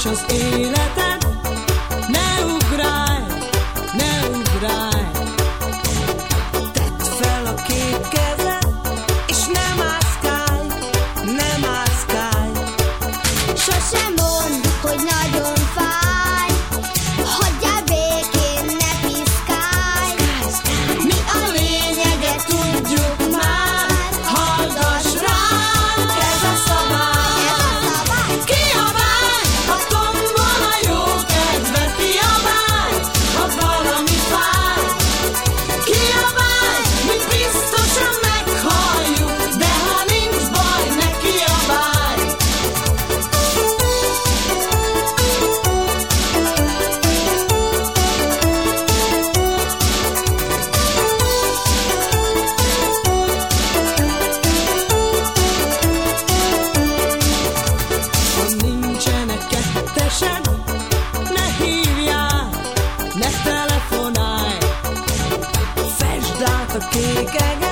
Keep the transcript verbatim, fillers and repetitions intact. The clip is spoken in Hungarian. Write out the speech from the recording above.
és az életed, ne ugrálj, ne ugrálj. Tedd fel a két kezed, és ne mászkálj, ne mászkálj. Sosem mondd, hogy nagyon fáj, hagyjál békén, ne piszkálj. Mi a lényeget tudjuk már, hallgass ránk, ez a szabály. Kiabálj, A tombol a jó kedvet, kiabálj, ha valami fáj. Kiabálj, mi biztosan meghalljuk, de ha nincs baj, ne kiabálj. Ha nincsenek kettesed, ne hívjál, ne telefonálj. Fesd át a kék eget,